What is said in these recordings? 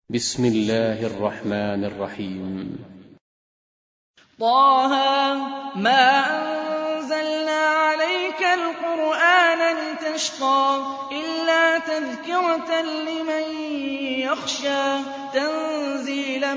بسم الله الرحمن الرحيم. طه ما أنزلنا عليك القرآن لتشقى إلا تذكرة لمن يخشى تنزيلا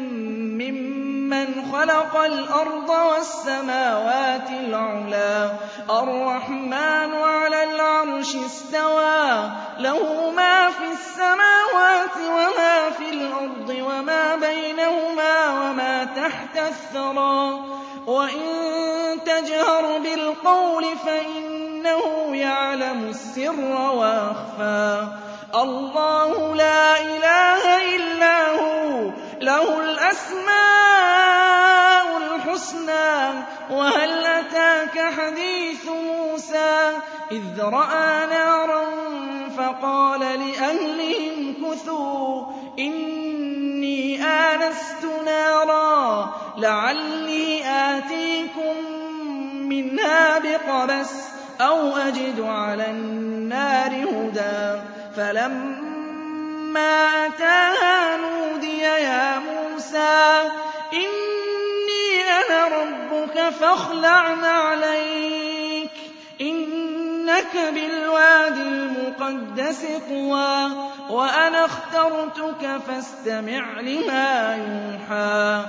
ممن خلق الأرض والسماوات العلى الرحمن على العرش استوى له ما في السماوات وما في الأرض وما بينهما وما تحت الثرى وإن تجهر بالقول فإنه يعلم السر وأخفى الله لا إله إلا هو له الأسماء الحسنى وهل أتاك حديث موسى إذ رأى نارا فقال لأهلهم كثوا إني آنست نارا لعلي آتيكم منها بقبس أو أجد على النار هدى فلما أتاها نودي يا موسى إني أنا ربك فاخلع نعليك إنك بالوادي المقدس طوى وأنا اخترتك فاستمع لما يوحى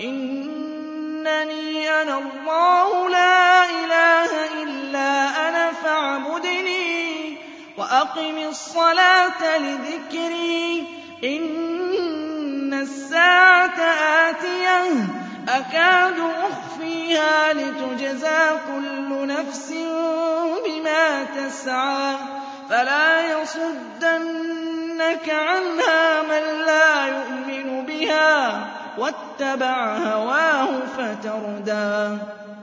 إنني أنا الله لا إله إلا أنا فاعبدني وأقم الصلاة لذكري إن الساعة آتية أكاد أخفيها لتجزى كل نفس بما تسعى فلا يصدنك عنها من لا يؤمن بها واتبع هواه فتردى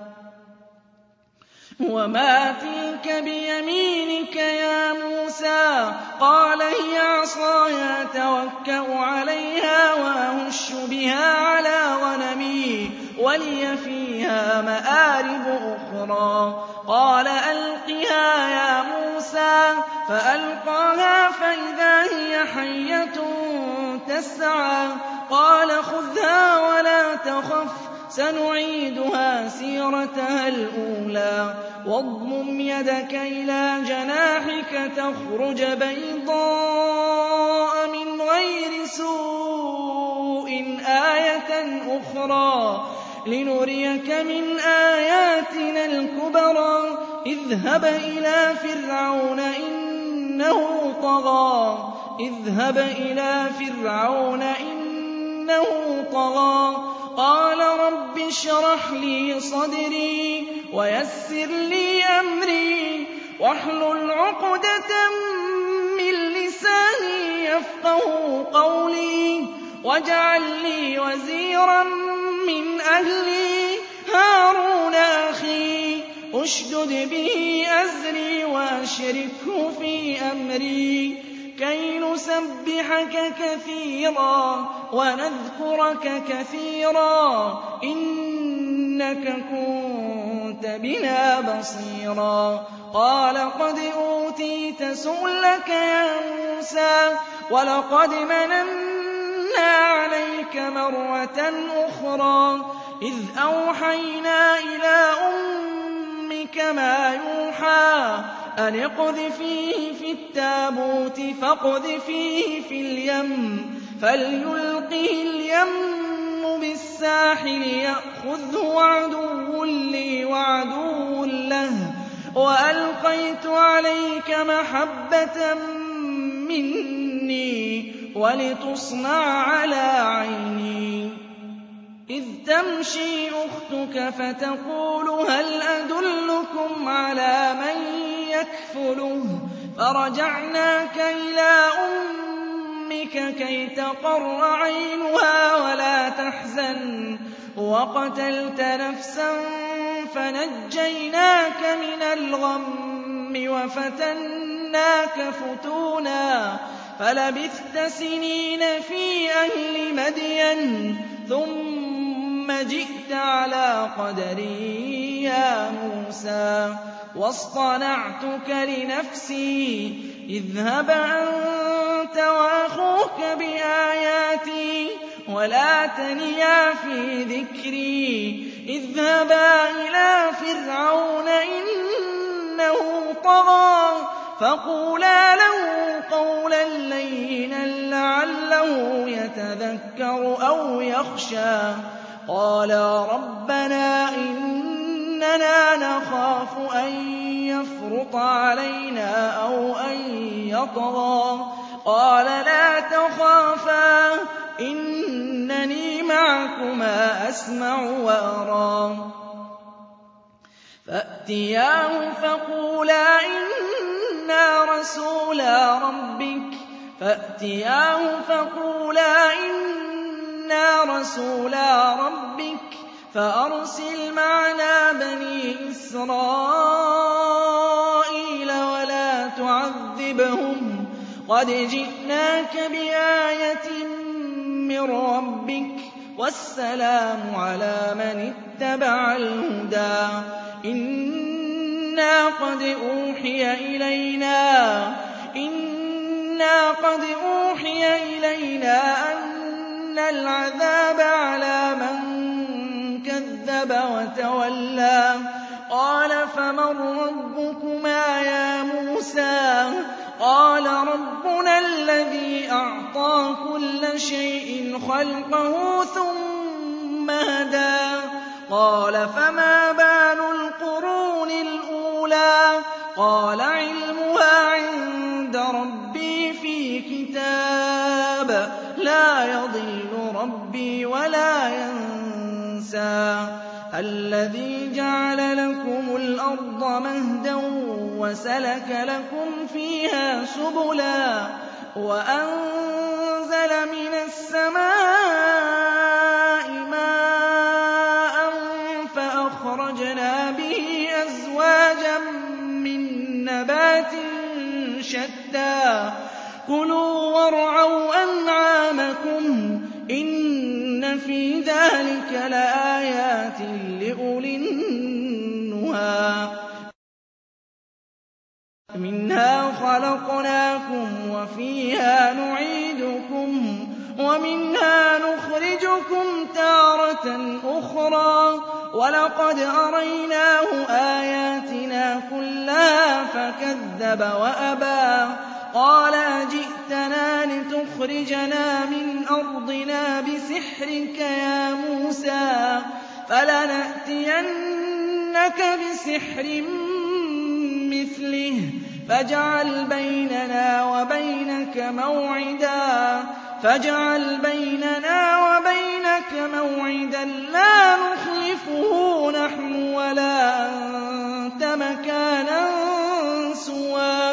وما تلك بيمينك يا موسى قال هي عصاي أتوكأ عليها وأهش بها على غنمي ولي فيها مآرب أخرى قال ألقها يا موسى فألقاها فإذا هي حية تسعى قال خذها ولا تخف سنعيدها سيرتها الأولى واضمم يدك إلى جناحك تخرج بيضاء من غير سوء آية أخرى لنريك من آياتنا الكبرى اذهب إلى فرعون إنه طغى قال رب اشرح لي صدري ويسر لي أمري واحلل عقدة من لساني يفقهوا قولي واجعل لي وزيرا من أهلي هارون أخي اشدد به أزري وأشركه في أمري كي نسبحك كثيرا ونذكرك كثيرا إنك كنت بنا بصيرا قال قد أوتيت سؤلك يا موسى ولقد مننا عليك مرة أخرى إذ أوحينا إلى أمك ما يوحى أن اقذفيه في التابوت فاقذفيه في اليم فليلقه اليم بالساحل يأخذه عدو لي وعدو له وألقيت عليك محبة مني ولتصنع على عيني إذ تمشي أختك فتقول هل أدلكم على من يكفله فرجعناك إلى أمك كي تقر عينها ولا تحزن وقتلت نفسا فنجيناك من الغم وفتناك فتونا فلبثت سنين في أهل مدين ثم جئت على قدري يا موسى واصطنعتك لنفسي اذهب أنت وأخوك بآياتي ولا تنيا في ذكري اذهبا إلى فرعون إنه طغى فقولا له قولا لينا لعله يتذكر أو يخشى قالا ربنا إننا نخاف أن يفرط علينا أو أن يطغى قال لا تخافا إنني معكما أسمع وأرى فأتياه فقولا إنا رسولا ربك فأرسل معنا بني إسرائيل ولا تعذبهم قد جئناك بآية من ربك والسلام على من اتبع الهدى إنا قد أوحي إلينا أن العذاب على من كذب وتولى قال فمن ربكما يا موسى قال ربنا الذي أعطى كل شيء خلقه ثم هدى قال فما بال القرون الأولى قال علمها عند ربي في كتاب لا يضل ربي ولا ينسى الذي جعل لكم الأرض مهدا وسلك لكم فيها سبلا وأنزل من السماء ماء فأخرجنا به أزواجا من نبات شتى كلوا وارعوا أنعامكم إن في ذلك لآيات لأولي النهى منها خلقناكم وفيها نعيدكم ومنها نخرجكم تارة أخرى ولقد أريناه آياتنا كلها فكذب وأبى قال أجئتنا لتخرجنا من أرضنا بسحرك يا موسى فلنأتينك بسحر مثله فاجعل بيننا وبينك موعدا لا نخلفه نحن ولا أنت مكانا سوى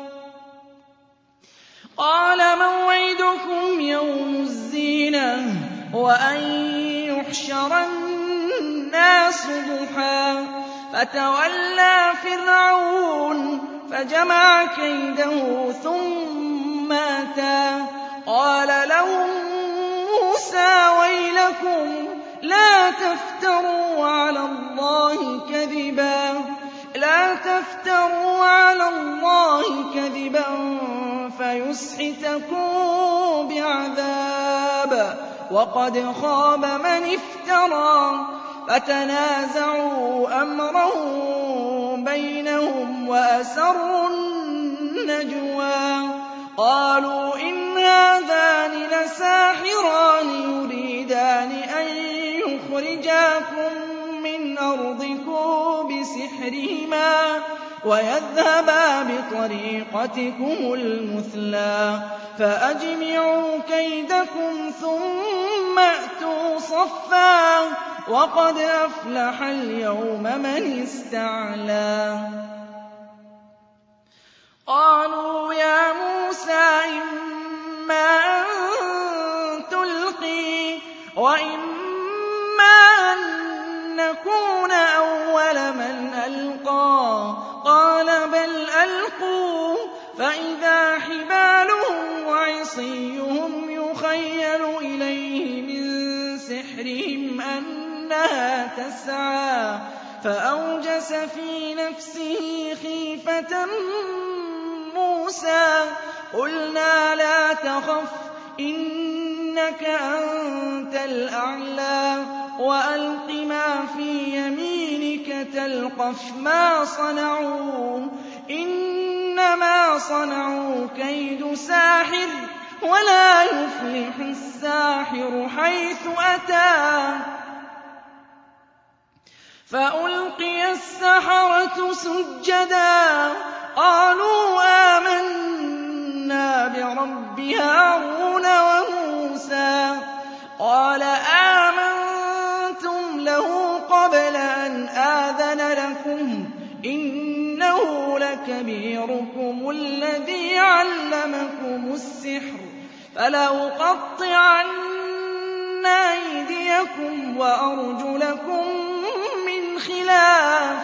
قال موعدكم يوم الزينة وأن يحشر الناس ضحى فتولى فرعون فجمع كيده ثم أتى قال لهم موسى ويلكم لا تفتروا على الله كذبا فيسحتكم بعذاب وقد خاب من افترى فتنازعوا أمرهم بينهم وأسروا النجوى قالوا إن هذان لساحران يريدان أن يخرجاكم من أرضكم بسحرهما ويذهبا بطريقتكم المثلى فأجمعوا كيدكم ثم أتوا صفا وقد أفلح اليوم من استعلى قالوا يا موسى إما أن تلقي وإما أن نكون أول من ألقى قال بل ألقوا فإذا حبالهم وعصيهم يخيل إليه من سحرهم أنها تسعى فأوجس في نفسه خيفة موسى قُلْنَا لَا تَخَفْ إِنَّكَ أَنتَ الْأَعْلَىٰ وَأَلْقِ مَا فِي يَمِينِكَ تَلْقَفْ مَا صَنَعُوا إِنَّمَا صَنَعُوا كَيْدُ سَاحِرٍ وَلَا يُفْلِحُ السَّاحِرُ حَيْثُ أَتَىٰ فَأُلْقِيَ السَّحَرَةُ سُجَّدًا قَالُوا آمَنَّا بِرَبِّ هَارُونَ وَمُوسَىٰ قَالَ آمَنتُمْ لَهُ قَبْلَ أَنْ آذَنَ لَكُمْ إِنَّهُ لَكَبِيرُكُمُ الَّذِي عَلَّمَكُمُ السِّحْرَ فَلَأُقَطِّعَنَّ أَيْدِيَكُمْ وَأَرْجُلَكُم مِّنْ خِلَافٍ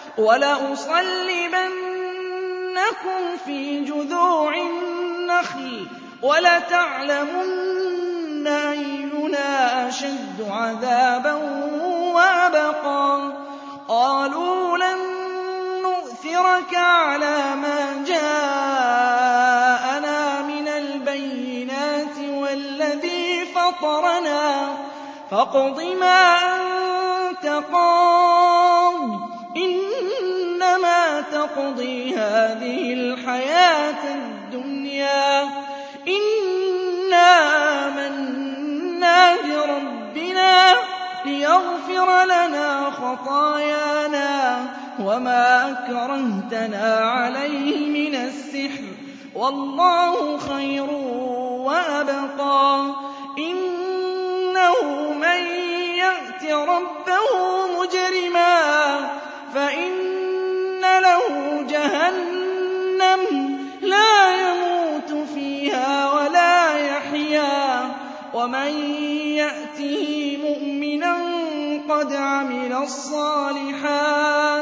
وَلَأُصَلِّبَنَّكُمْ فِي جُذُوعِ النَّخْلِ وَلَتَعْلَمُنَّ أَيُّنَا أَشَدُّ عَذَابًا وَأَبْقَىٰ قَالُوا لَن نُّؤْثِرَكَ عَلَىٰ مَا جَاءَنَا مِنَ الْبَيِّنَاتِ وَالَّذِي فَطَرَنَا فَاقْضِ مَا أَنتَ قَاضٍ إِنَّمَا تَقْضِي هَٰذِهِ الْحَيَاةَ الدُّنْيَا إِنَّا آمَنَّا بِرَبِّنَا لِيَغْفِرَ لَنَا خَطَايَانَا وَمَا أَكْرَهْتَنَا عَلَيْهِ مِنَ السِّحْرِ وَاللَّهُ خَيْرٌ وَأَبْقَىٰ إِنَّهُ مَن يَأْتِ رَبَّهُ مُجْرِمًا فَإِنَّ لَهُ جَهَنَّمَ لَا يَمُوتُ فِيهَا وَلَا يَحْيَىٰ وَمَن يَأْتِهِ مُؤْمِنًا قَدْ عَمِلَ الصَّالِحَاتِ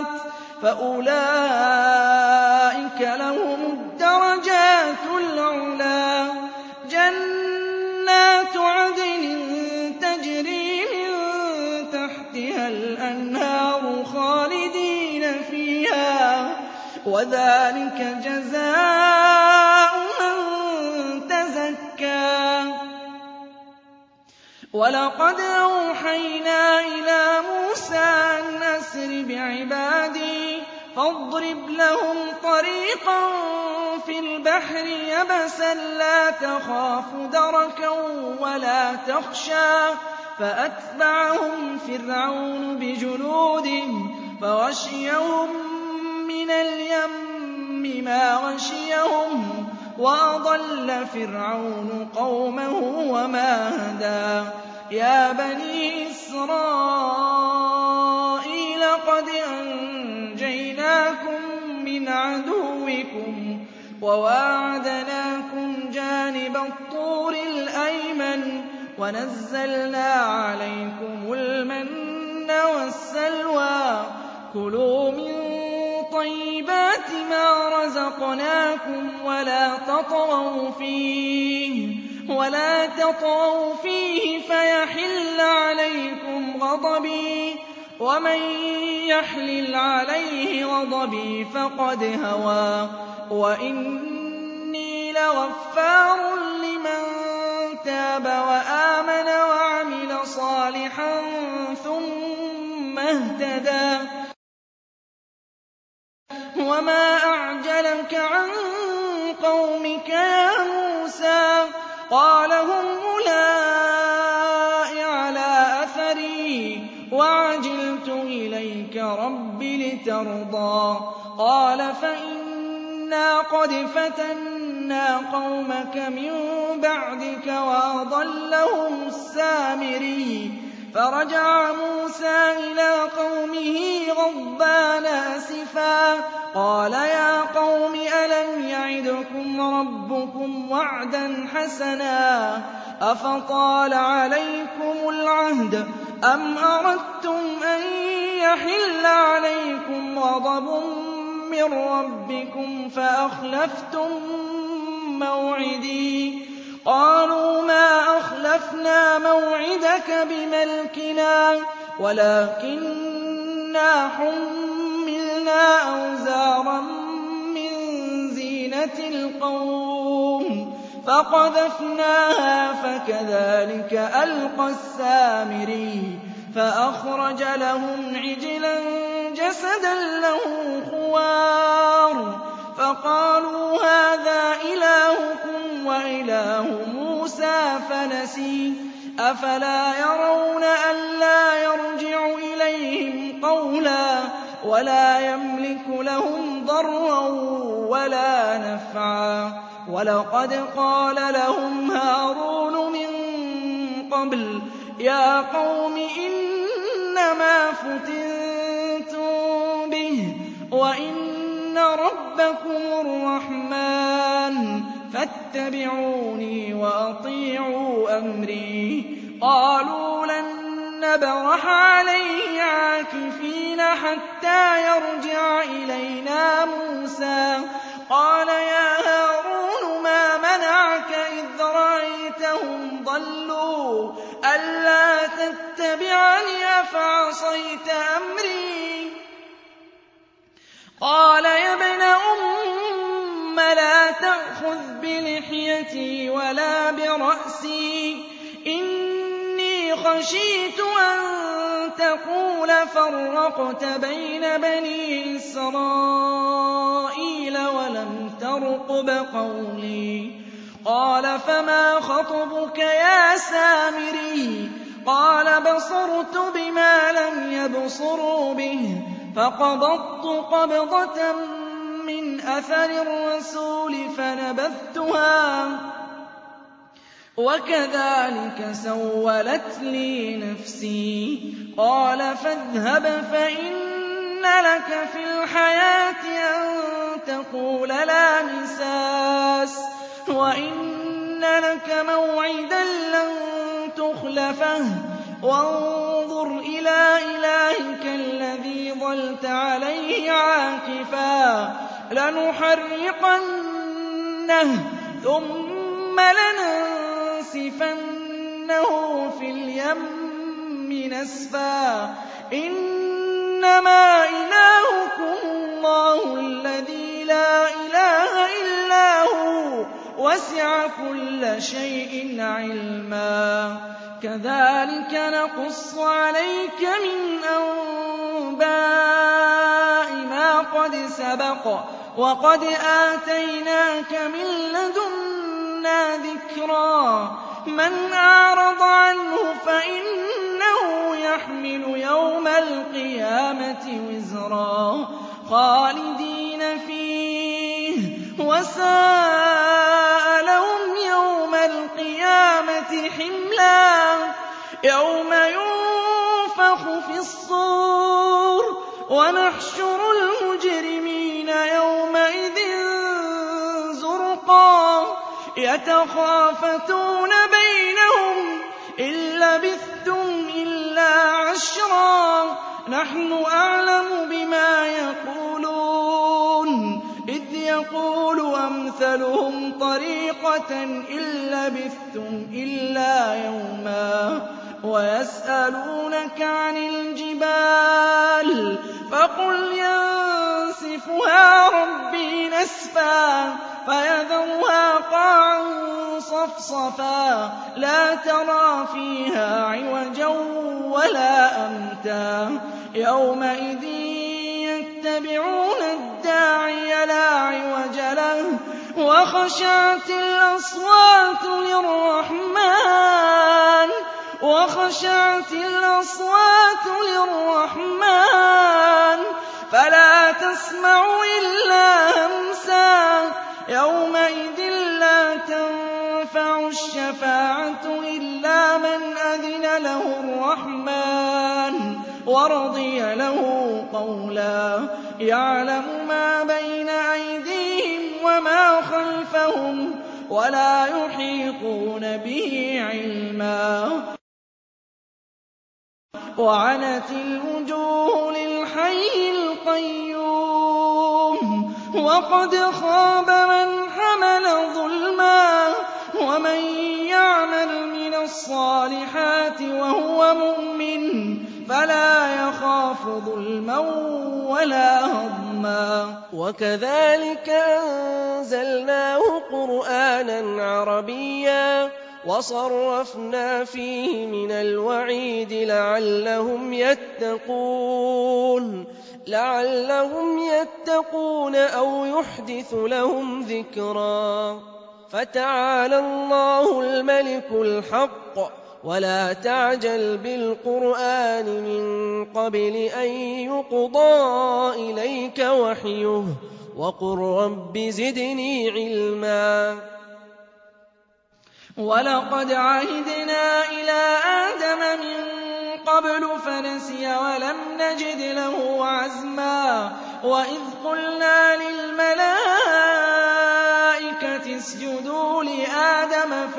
فَأُولَٰئِكَ لَهُمُ الدَّرَجَاتُ الْعُلَىٰ جَنَّاتُ عَدْنٍ تَجْرِي مِن تَحْتِهَا الْأَنْهَارُ خَالِدِينَ فِيهَا وَذَٰلِكَ جَزَاءُ مَن تَزَكَّىٰ وَلَقَدْ أَوْحَيْنَا إِلَىٰ مُوسَىٰ أَنْ أَسْرِ بِعِبَادِي فاضرب لهم طريقا في البحر يبسا لا تخاف دركا ولا تخشى فأتبعهم فرعون بجنوده فغشيهم من اليم ما غشيهم وأضل فرعون قومه وما هدى يا بني إسرائيل قد أنجيناكم من عدوكم وواعدناكم جانب الطور الأيمن ونزلنا عليكم المن والسلوى كلوا من طيبات ما رزقناكم ولا تطغوا فيه فيحل عليكم غضبي ومن يحلل عليه غضبي فقد هوى وإني لغفار لمن تاب وآمن وعمل صالحا ثم اهتدى وما أعجلك عن قومك يا موسى قال هم أولئك على أثري وعجلت إليك رب لترضى قال فإنا قد فتنا قومك من بعدك وأضلهم السامري فرجع موسى إلى قومه غضبان أسفا قال يا قوم ألم يعدكم ربكم وعدا حسنا أفطال عليكم العهد أم أردتم أن يحل عليكم غضب من ربكم فأخلفتم موعدي قالوا ما أخلفنا موعدك بملكنا ولكننا حملنا أوزارا من زينة زينة القوم فقذفناها فكذلك ألقى السامري فأخرج لهم عجلا جسدا له خوار فقالوا هذا إلهكم وإله موسى فنسي أفلا يرون ألا يرجع إليهم قولا ولا يملك لهم ضرا ولا نفعا ولقد قال لهم هارون من قبل يا قوم إنما فتنتم به وإن ربكم الرحمن فاتبعوني وأطيعوا أمري قالوا لن نبرح عليه عاكفين حتى يرجع إلينا موسى قال يا هارون ما منعك إذ رأيتهم ضلوا ألا تتبعني أفعصيت أمري قال يا ابن أم لا تأخذ بلحيتي ولا برأسي إني خشيت أن تقول فرقت بين بني إسرائيل ولم ترقب قولي قال فما خطبك يا سامري قال بصرت بما لم يبصروا به فقبضت قبضة من أثر الرسول فنبذتها وكذلك سولت لي نفسي قال فاذهب فإن لك في الحياة أن تقول لا مساس وإن لك موعدا لن تخلفه وانظر إلى إلهك الذي ظلت عليه عاكفا لنحرقنه ثم لننسفنه في اليم نسفا إنما إلهكم الله الذي لا إله إلا هو وسع كل شيء علما كذلك نقص عليك من أنباء ما قد سبق وقد آتيناك من لدنا ذكرا من أعرض عنه فإنه يحمل يوم القيامة وزرا خالدين فيه وساء لهم يوم القيامة حملا يوم ينفخ في الصور ونحشر المجرمين يومئذ زرقا يتخافتون بينهم إن لبثتم إلا عشرا نحن أعلم بما يقولون إذ يقول أمثلهم طريقة إن لبثتم إلا يوما ويسألونك عن الجبال فقل ينسفها ربي نسفا فيذرها قاعا صفصفا لا ترى فيها عوجا ولا أمتا يومئذ يتبعون الداعي لا عوج له وخشعت الأصوات للرحمن فلا تسمع إلا همسا يومئذ لا تنفع الشفاعة إلا من أذن له الرحمن ورضي له قولا يعلم ما بين أيديهم وما خلفهم ولا يحيطون به علما وعنت الوجوه للحي القيوم وقد خاب من حمل ظلما ومن يعمل من الصالحات وهو مؤمن فلا يخاف ظلما ولا هضما لَهُمَا. وَكَذَٰلِكَ أَنزَلْنَاهُ قُرْآنًا عَرَبِيًّا وَصَرَّفْنَا فِيهِ مِنَ الْوَعِيدِ لَعَلَّهُمْ يَتَّقُونَ أَوْ يُحْدِثُ لَهُمْ ذِكْرًا. فَتَعَالَى اللَّهُ الْمَلِكُ الْحَقُّ ۖ وَلَا تَعْجَلْ بِالْقُرْآنِ مِن قَبْلِ أَن يُقْضَىٰ إِلَيْكَ وَحْيُهُ وَقُل رَّبِّ زِدْنِي عِلْمًا. وَلَقَدْ عَهِدْنَا إِلَىٰ آدَمَ مِن قَبْلُ فَنَسِيَ وَلَمْ نَجِدْ لَهُ عَزْمًا. وَإِذْ قُلْنَا لِلْمَلَائِكَةِ اسْجُدُوا لِآدَمَ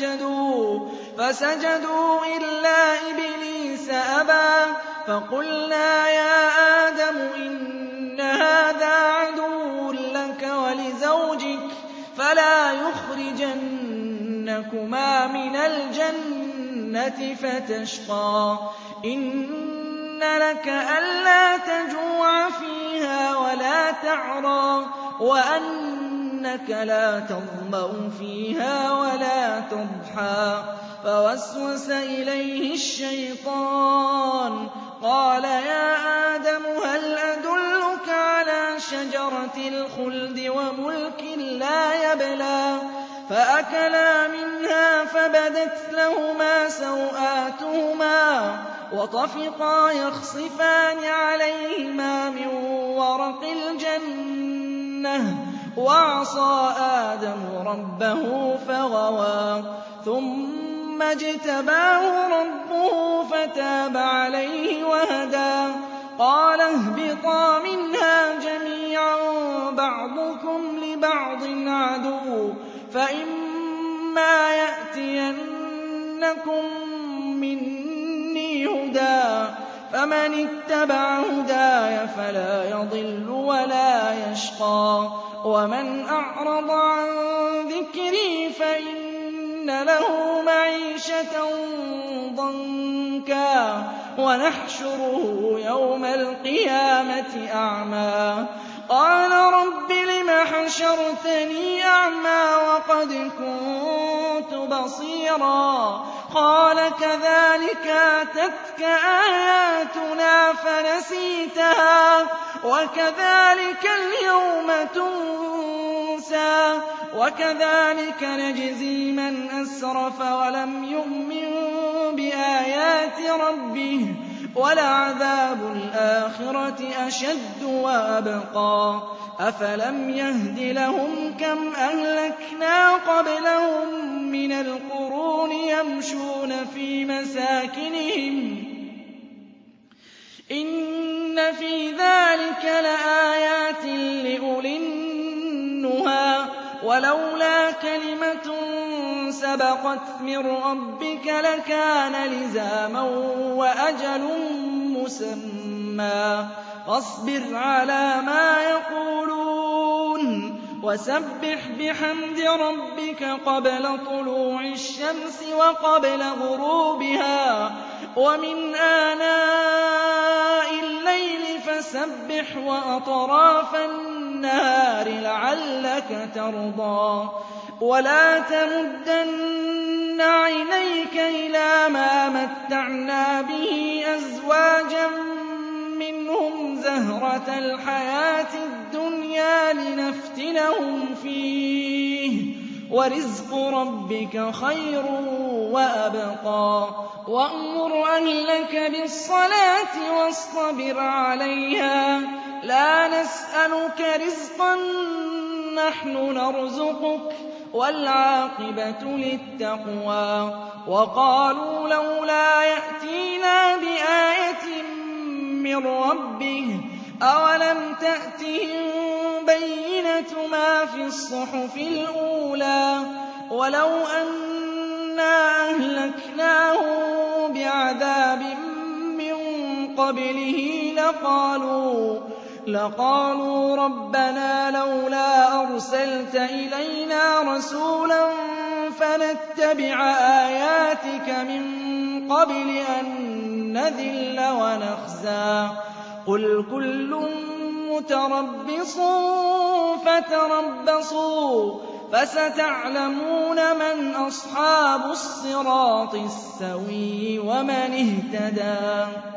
فَسَجَدُوا إِلَّا إِبْلِيسَ أَبَىٰ. فَقُلْنَا يَا آدَمُ إِنَّ هَٰذَا عَدُوٌّ لَّكَ وَلِزَوْجِكَ فَلَا يُخْرِجَنَّكُمَا مِنَ الْجَنَّةِ فَتَشْقَىٰ. إِنَّ لَكَ أَلَّا تَجُوعَ فِيهَا وَلَا تَعْرَىٰ وَأَنَّكَ لَا تَظْمَأُ فِيهَا وَلَا تَضْحَىٰ. فَوَسْوَسَ إِلَيْهِ الشَّيْطَانُ قَالَ يَا آدَمُ هَلْ أَدُلُّكَ عَلَىٰ شَجَرَةِ الْخُلْدِ وَمُلْكٍ لَّا يَبْلَىٰ. فَأَكَلَا مِنْهَا فَبَدَتْ لَهُمَا سَوْآتُهُمَا وَطَفِقَا يَخْصِفَانِ عَلَيْهِمَا مِن وَرَقِ الْجَنَّةِ وَعَصَىٰ آدَمُ رَبَّهُ فَغَوَىٰ. ثُمَّ اجْتَبَاهُ رَبُّهُ فَتَابَ عَلَيْهِ وَهَدَىٰ. قَالَ اهْبِطَا مِنْهَا جَمِيعًا بَعْضُكُمْ لِبَعْضٍ عَدُوٌّ فَإِمَّا يَأْتِيَنَّكُم مِّنِّي هُدًى فَمَنِ اتَّبَعَ هُدَايَ فَلَا يَضِلُّ وَلَا يَشْقَىٰ. وَمَنْ أَعْرَضَ عَن ذِكْرِي فَإِنَّ لَهُ مَعِيشَةً ضَنكًا وَنَحْشُرُهُ يَوْمَ الْقِيَامَةِ أَعْمَىٰ. قَالَ رَبِّ لِمَ حَشَرْتَنِي أَعْمَىٰ وَقَدْ كُنتُ بَصِيرًا. قَالَ كَذَٰلِكَ أَتَتْكَ آيَاتُنَا فَنَسِيتَهَا وَكَذَٰلِكَ الْيَوْمَ تُنسَىٰ. وَكَذَٰلِكَ نَجْزِي مَنْ أَسْرَفَ وَلَمْ يُؤْمِن بِآيَاتِ رَبِّهِ ۚ وَلَعَذَابُ الْآخِرَةِ أَشَدُّ وَأَبْقَىٰ. أَفَلَمْ يَهْدِ لَهُمْ كَمْ أَهْلَكْنَا قَبْلَهُم مِّنَ الْقُرُونِ يَمْشُونَ فِي مَسَاكِنِهِمْ ۗ إِنَّ فِي ذَٰلِكَ لَآيَاتٍ لِّأُولِي النُّهَىٰ. وَلَوْلَا كَلِمَةٌ سَبَقَتْ مِن رَّبِّكَ لَكَانَ لِزَامًا وَأَجَلٌ مُّسَمًّى. فاصبر على ما يقولون وسبح بحمد ربك قبل طلوع الشمس وقبل غروبها ومن آناء الليل فسبح وأطراف النهار لعلك ترضى. ولا تمدن عينيك إلى ما متعنا به أزواجا منهم زهرة الحياة الدنيا لنفتنهم فيه ورزق ربك خير وأبقى. وأمر أهلك بالصلاة واصطبر عليها لا نسألك رزقا نحن نرزقك والعاقبة للتقوى. وقالوا لولا يأتينا بآية من ربه أولم تأتهم بينة ما في الصحف الأولى ولو أنا أهلكناهم بعذاب من قبله لقالوا ربنا لولا أرسلت إلينا رسولا فنتبع آياتك من قبل أن نذل ونخزى. قل كل مُّتَرَبِّصٌ فَتَرَبَّصُوا فَسَتَعْلَمُونَ مَنْ أَصْحَابُ الصِّرَاطِ السَّوِيِّ وَمَنِ اهْتَدَىٰ